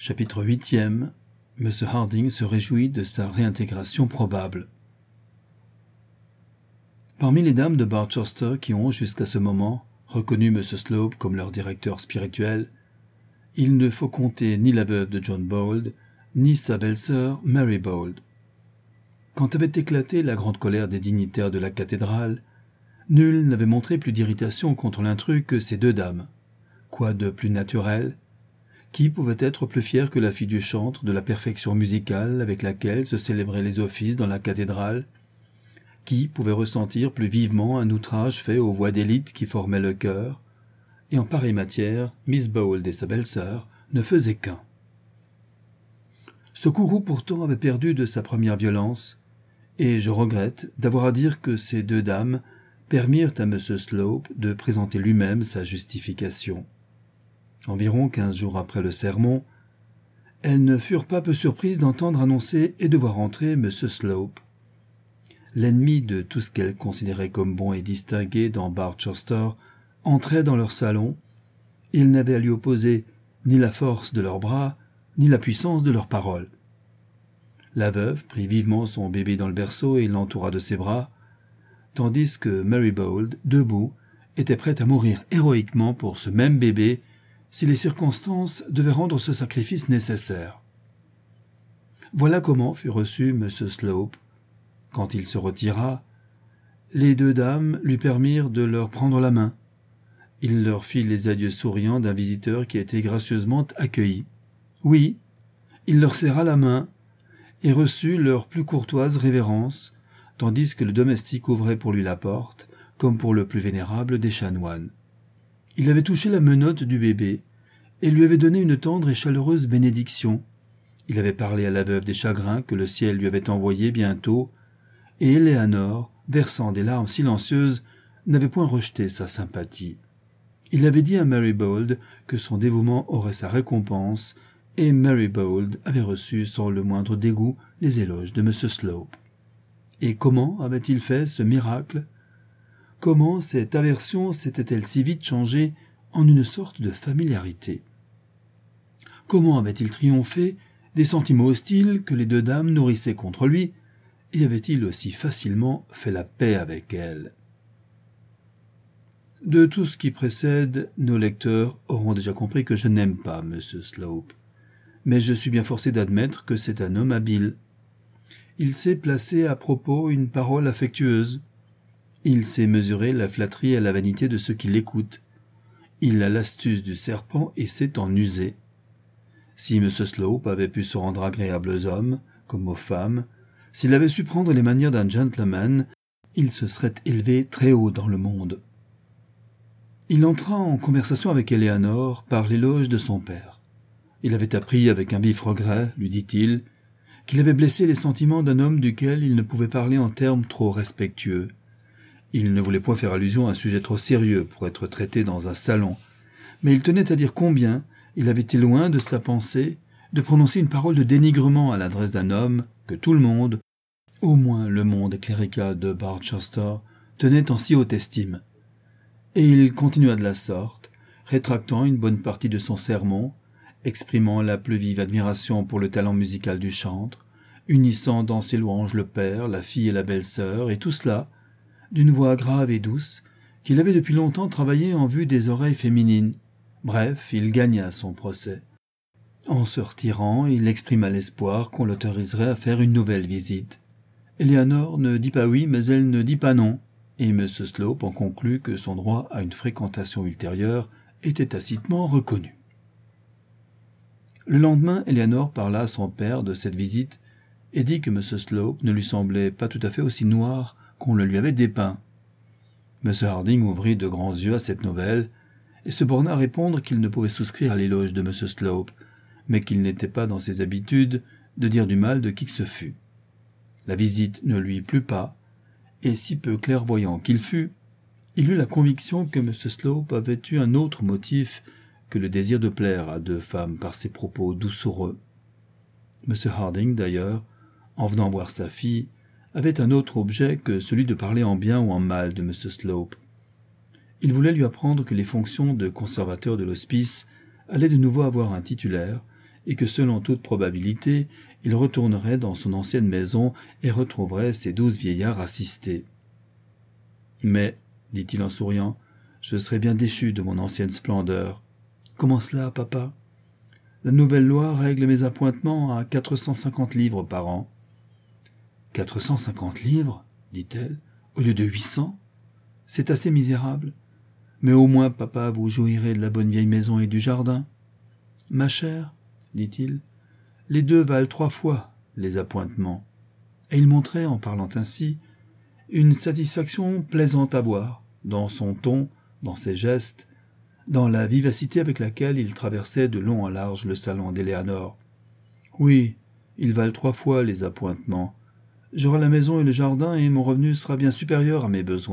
Chapitre 8e. M. Harding se réjouit de sa réintégration probable. Parmi les dames de Barchester qui ont, jusqu'à ce moment, reconnu M. Slope comme leur directeur spirituel, il ne faut compter ni la veuve de John Bold, ni sa belle-sœur Mary Bold. Quand avait éclaté la grande colère des dignitaires de la cathédrale, nul n'avait montré plus d'irritation contre l'intrus que ces deux dames. Quoi de plus naturel? Qui pouvait être plus fier que la fille du chantre de la perfection musicale avec laquelle se célébraient les offices dans la cathédrale? Qui pouvait ressentir plus vivement un outrage fait aux voix d'élite qui formaient le chœur? Et en pareille matière, Miss Bold et sa belle-sœur ne faisaient qu'un. Ce courroux pourtant avait perdu de sa première violence, et je regrette d'avoir à dire que ces deux dames permirent à M. Slope de présenter lui-même sa justification. Environ 15 jours après le sermon, elles ne furent pas peu surprises d'entendre annoncer et de voir entrer M. Slope. L'ennemi de tout ce qu'elles considéraient comme bon et distingué dans Barchester entrait dans leur salon. Ils n'avaient à lui opposer ni la force de leurs bras, ni la puissance de leurs paroles. La veuve prit vivement son bébé dans le berceau et l'entoura de ses bras, tandis que Mary Bold, debout, était prête à mourir héroïquement pour ce même bébé si les circonstances devaient rendre ce sacrifice nécessaire. Voilà comment fut reçu M. Slope. Quand il se retira, les deux dames lui permirent de leur prendre la main. Il leur fit les adieux souriants d'un visiteur qui a été gracieusement accueilli. Oui, il leur serra la main et reçut leur plus courtoise révérence, tandis que le domestique ouvrait pour lui la porte, comme pour le plus vénérable des chanoines. Il avait touché la menotte du bébé et lui avait donné une tendre et chaleureuse bénédiction. Il avait parlé à la veuve des chagrins que le ciel lui avait envoyés bientôt, et Éléanore, versant des larmes silencieuses, n'avait point rejeté sa sympathie. Il avait dit à Mary Bold que son dévouement aurait sa récompense, et Mary Bold avait reçu sans le moindre dégoût les éloges de M. Slope. Et comment avait-il fait ce miracle? Comment cette aversion s'était-elle si vite changée en une sorte de familiarité? Comment avait-il triomphé des sentiments hostiles que les deux dames nourrissaient contre lui, et avait-il aussi facilement fait la paix avec elles? De tout ce qui précède, nos lecteurs auront déjà compris que je n'aime pas M. Slope, mais je suis bien forcé d'admettre que c'est un homme habile. Il sait placer à propos une parole affectueuse. Il sait mesurer la flatterie et la vanité de ceux qui l'écoutent. Il a l'astuce du serpent et sait en user. Si M. Slope avait pu se rendre agréable aux hommes, comme aux femmes, s'il avait su prendre les manières d'un gentleman, il se serait élevé très haut dans le monde. Il entra en conversation avec Éléanore par l'éloge de son père. Il avait appris avec un vif regret, lui dit-il, qu'il avait blessé les sentiments d'un homme duquel il ne pouvait parler en termes trop respectueux. Il ne voulait point faire allusion à un sujet trop sérieux pour être traité dans un salon, mais il tenait à dire combien il avait été loin de sa pensée de prononcer une parole de dénigrement à l'adresse d'un homme que tout le monde, au moins le monde clérical de Barchester, tenait en si haute estime. Et il continua de la sorte, rétractant une bonne partie de son sermon, exprimant la plus vive admiration pour le talent musical du chantre, unissant dans ses louanges le père, la fille et la belle-sœur, et tout cela, d'une voix grave et douce, qu'il avait depuis longtemps travaillé en vue des oreilles féminines. Bref, il gagna son procès. En se retirant, il exprima l'espoir qu'on l'autoriserait à faire une nouvelle visite. Éléanore ne dit pas oui, mais elle ne dit pas non, et M. Slope en conclut que son droit à une fréquentation ultérieure était tacitement reconnu. Le lendemain, Éléanore parla à son père de cette visite et dit que M. Slope ne lui semblait pas tout à fait aussi noir qu'on le lui avait dépeint. M. Harding ouvrit de grands yeux à cette nouvelle et se borna à répondre qu'il ne pouvait souscrire à l'éloge de M. Slope, mais qu'il n'était pas dans ses habitudes de dire du mal de qui que ce fût. La visite ne lui plut pas, et si peu clairvoyant qu'il fût, il eut la conviction que M. Slope avait eu un autre motif que le désir de plaire à deux femmes par ses propos doucereux. M. Harding, d'ailleurs, en venant voir sa fille, avait un autre objet que celui de parler en bien ou en mal de M. Slope. Il voulait lui apprendre que les fonctions de conservateur de l'hospice allaient de nouveau avoir un titulaire, et que selon toute probabilité, il retournerait dans son ancienne maison et retrouverait ses 12 vieillards assistés. « Mais, dit-il en souriant, je serais bien déchu de mon ancienne splendeur. »« Comment cela, papa ?»« La nouvelle loi règle mes appointements à 450 livres par an. »« 450 livres, dit-elle, au lieu de 800 ? C'est assez misérable. Mais au moins, papa, vous jouirez de la bonne vieille maison et du jardin. »« Ma chère, dit-il, les deux valent 3 fois les appointements. » Et il montrait, en parlant ainsi, une satisfaction plaisante à voir, dans son ton, dans ses gestes, dans la vivacité avec laquelle il traversait de long en large le salon d'Éléanore. « Oui, ils valent 3 fois les appointements. J'aurai la maison et le jardin, et mon revenu sera bien supérieur à mes besoins. »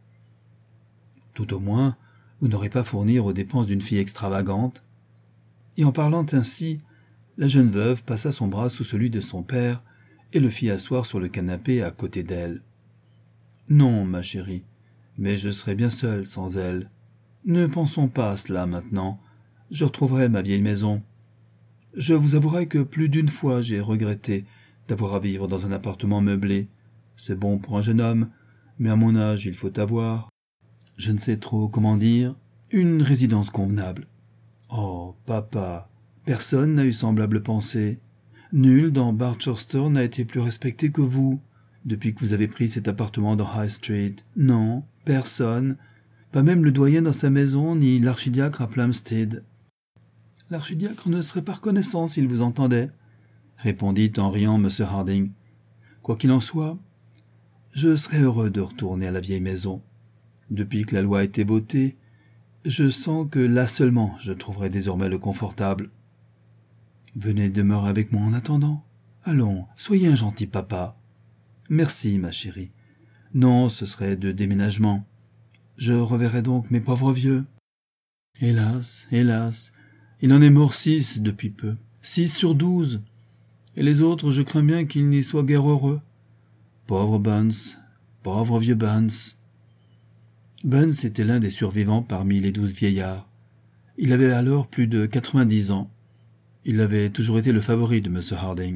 Tout au moins, vous n'aurez pas à fournir aux dépenses d'une fille extravagante. Et en parlant ainsi, la jeune veuve passa son bras sous celui de son père et le fit asseoir sur le canapé à côté d'elle. « Non, ma chérie, mais je serai bien seul sans elle. Ne pensons pas à cela maintenant. Je retrouverai ma vieille maison. Je vous avouerai que plus d'une fois j'ai regretté d'avoir à vivre dans un appartement meublé. C'est bon pour un jeune homme, mais à mon âge il faut avoir, je ne sais trop comment dire, une résidence convenable. Oh, papa, personne n'a eu semblable pensée. Nul dans Barchester n'a été plus respecté que vous, depuis que vous avez pris cet appartement dans High Street. Non, personne, pas même le doyen dans sa maison, ni l'archidiacre à Plumstead. »« L'archidiacre ne serait pas reconnaissant s'il vous entendait, » répondit en riant M. Harding. « Quoi qu'il en soit, je serais heureux de retourner à la vieille maison. Depuis que la loi a été votée, je sens que là seulement je trouverai désormais le confortable. Venez demeurer avec moi en attendant. Allons, soyez un gentil papa. »« Merci, ma chérie. Non, ce serait de déménagement. Je reverrai donc mes pauvres vieux. » Hélas, hélas, il en est mort 6 depuis peu. 6 sur 12. Et les autres, je crains bien qu'ils n'y soient guère heureux. Pauvre Buns, pauvre vieux Buns. Buns était l'un des survivants parmi les 12 vieillards. Il avait alors plus de 90 ans. Il avait toujours été le favori de M. Harding.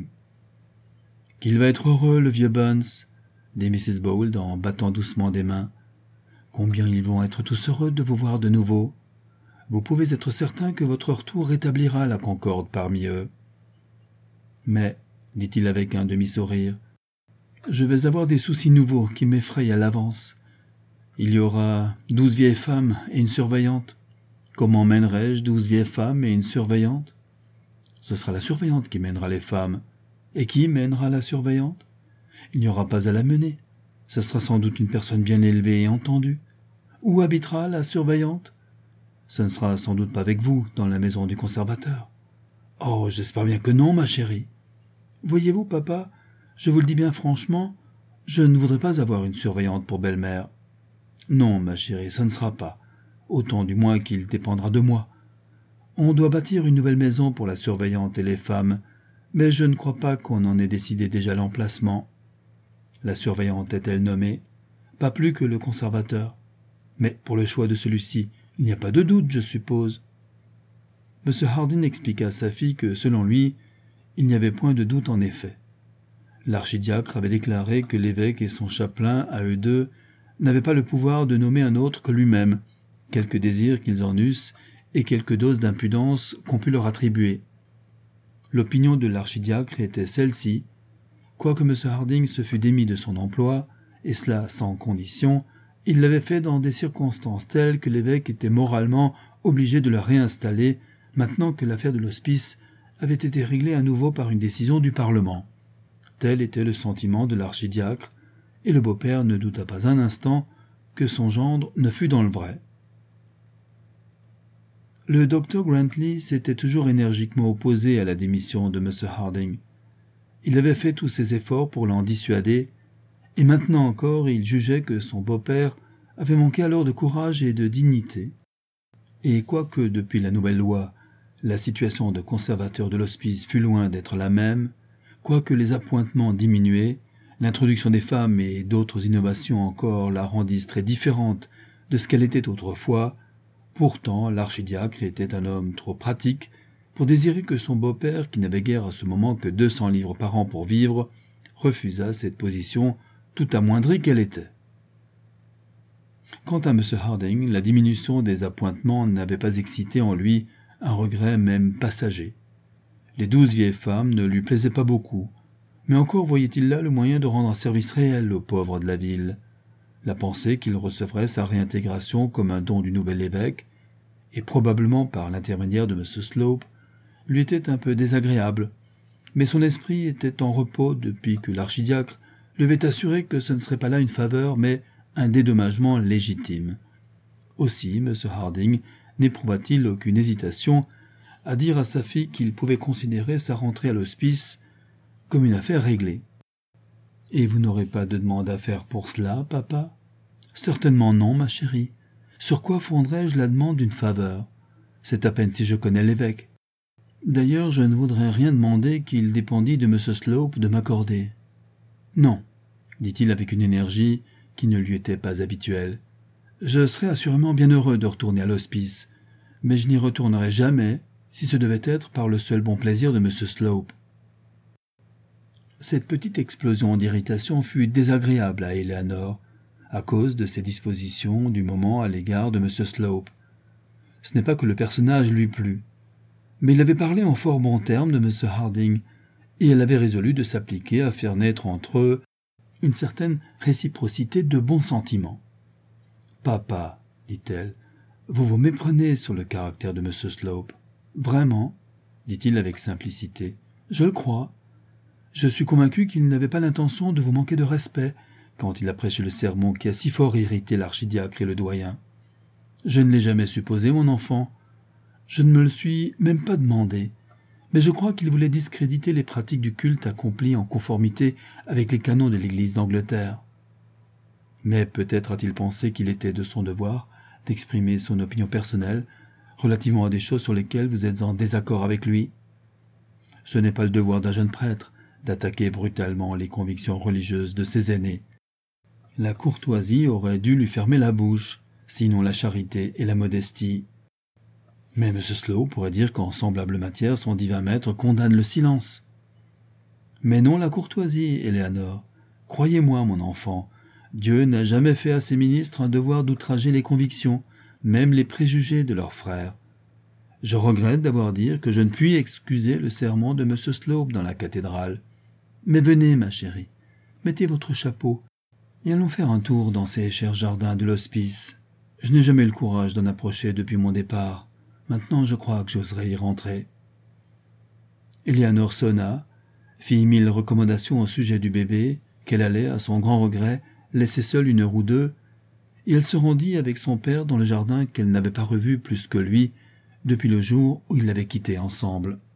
« Qu'il va être heureux, le vieux Buns, » dit Mrs. Bold en battant doucement des mains. « Combien ils vont être tous heureux de vous voir de nouveau. Vous pouvez être certain que votre retour rétablira la concorde parmi eux. »« Mais, dit-il avec un demi-sourire, je vais avoir des soucis nouveaux qui m'effrayent à l'avance. Il y aura 12 vieilles femmes et une surveillante. Comment mènerai-je 12 vieilles femmes et une surveillante? Ce sera la surveillante qui mènera les femmes. Et qui mènera la surveillante? Il n'y aura pas à la mener. Ce sera sans doute une personne bien élevée et entendue. Où habitera la surveillante? Ce ne sera sans doute pas avec vous, dans la maison du conservateur. Oh, j'espère bien que non, ma chérie. Voyez-vous, papa, je vous le dis bien franchement, je ne voudrais pas avoir une surveillante pour belle-mère. Non, ma chérie, ce ne sera pas, autant du moins qu'il dépendra de moi. On doit bâtir une nouvelle maison pour la surveillante et les femmes, mais je ne crois pas qu'on en ait décidé déjà l'emplacement. La surveillante est-elle nommée? Pas plus que le conservateur. Mais pour le choix de celui-ci, il n'y a pas de doute, je suppose. M. Harding expliqua à sa fille que, selon lui, il n'y avait point de doute en effet. L'archidiacre avait déclaré que l'évêque et son chapelain, à eux deux, n'avaient pas le pouvoir de nommer un autre que lui-même, quelque désir qu'ils en eussent et quelque dose d'impudence qu'on pût leur attribuer. L'opinion de l'archidiacre était celle-ci: quoique M. Harding se fût démis de son emploi, et cela sans condition, il l'avait fait dans des circonstances telles que l'évêque était moralement obligé de le réinstaller, maintenant que l'affaire de l'hospice avait été réglée à nouveau par une décision du Parlement. Tel était le sentiment de l'archidiacre, et le beau-père ne douta pas un instant que son gendre ne fût dans le vrai. Le docteur Grantley s'était toujours énergiquement opposé à la démission de M. Harding. Il avait fait tous ses efforts pour l'en dissuader, et maintenant encore il jugeait que son beau-père avait manqué alors de courage et de dignité. Et quoique, depuis la nouvelle loi, la situation de conservateur de l'hospice fût loin d'être la même, quoique les appointements diminuaient, l'introduction des femmes et d'autres innovations encore la rendissent très différente de ce qu'elle était autrefois, pourtant l'archidiacre était un homme trop pratique pour désirer que son beau-père, qui n'avait guère à ce moment que 200 livres par an pour vivre, refusa cette position tout amoindrie qu'elle était. Quant à M. Harding, la diminution des appointements n'avait pas excité en lui un regret même passager. Les 12 vieilles femmes ne lui plaisaient pas beaucoup, mais encore voyait-il là le moyen de rendre un service réel aux pauvres de la ville. La pensée qu'il recevrait sa réintégration comme un don du nouvel évêque, et probablement par l'intermédiaire de M. Slope, lui était un peu désagréable, mais son esprit était en repos depuis que l'archidiacre lui avait assuré que ce ne serait pas là une faveur, mais un dédommagement légitime. Aussi, M. Harding n'éprouva-t-il aucune hésitation à dire à sa fille qu'il pouvait considérer sa rentrée à l'hospice comme une affaire réglée. « Et vous n'aurez pas de demande à faire pour cela, papa ?»« Certainement non, ma chérie. Sur quoi fonderais-je la demande d'une faveur? C'est à peine si je connais l'évêque. D'ailleurs, je ne voudrais rien demander qu'il dépendît de M. Slope de m'accorder. »« Non, » dit-il avec une énergie qui ne lui était pas habituelle. « Je serais assurément bien heureux de retourner à l'hospice, mais je n'y retournerai jamais si ce devait être par le seul bon plaisir de M. Slope. » Cette petite explosion d'irritation fut désagréable à Eleanor, à cause de ses dispositions du moment à l'égard de M. Slope. Ce n'est pas que le personnage lui plût, mais il avait parlé en fort bons termes de M. Harding, et elle avait résolu de s'appliquer à faire naître entre eux une certaine réciprocité de bons sentiments. « Papa, dit-elle, vous vous méprenez sur le caractère de M. Slope. »« Vraiment, dit-il avec simplicité, je le crois. Je suis convaincu qu'il n'avait pas l'intention de vous manquer de respect quand il a prêché le sermon qui a si fort irrité l'archidiacre et le doyen. Je ne l'ai jamais supposé, mon enfant. Je ne me le suis même pas demandé, mais je crois qu'il voulait discréditer les pratiques du culte accomplies en conformité avec les canons de l'Église d'Angleterre. Mais peut-être a-t-il pensé qu'il était de son devoir d'exprimer son opinion personnelle relativement à des choses sur lesquelles vous êtes en désaccord avec lui. Ce n'est pas le devoir d'un jeune prêtre d'attaquer brutalement les convictions religieuses de ses aînés. La courtoisie aurait dû lui fermer la bouche, sinon la charité et la modestie. Mais M. Slope pourrait dire qu'en semblable matière, son divin maître condamne le silence. Mais non la courtoisie, Eleanor. Croyez-moi, mon enfant, Dieu n'a jamais fait à ses ministres un devoir d'outrager les convictions, même les préjugés de leurs frères. Je regrette d'avoir dit que je ne puis excuser le sermon de M. Slope dans la cathédrale. Mais venez, ma chérie, mettez votre chapeau et allons faire un tour dans ces chers jardins de l'hospice. Je n'ai jamais eu le courage d'en approcher depuis mon départ. Maintenant, je crois que j'oserai y rentrer. » Eleanor sonna, fit 1000 recommandations au sujet du bébé, qu'elle allait, à son grand regret, laisser seule 1 heure ou 2, et elle se rendit avec son père dans le jardin qu'elle n'avait pas revu plus que lui depuis le jour où ils l'avaient quitté ensemble.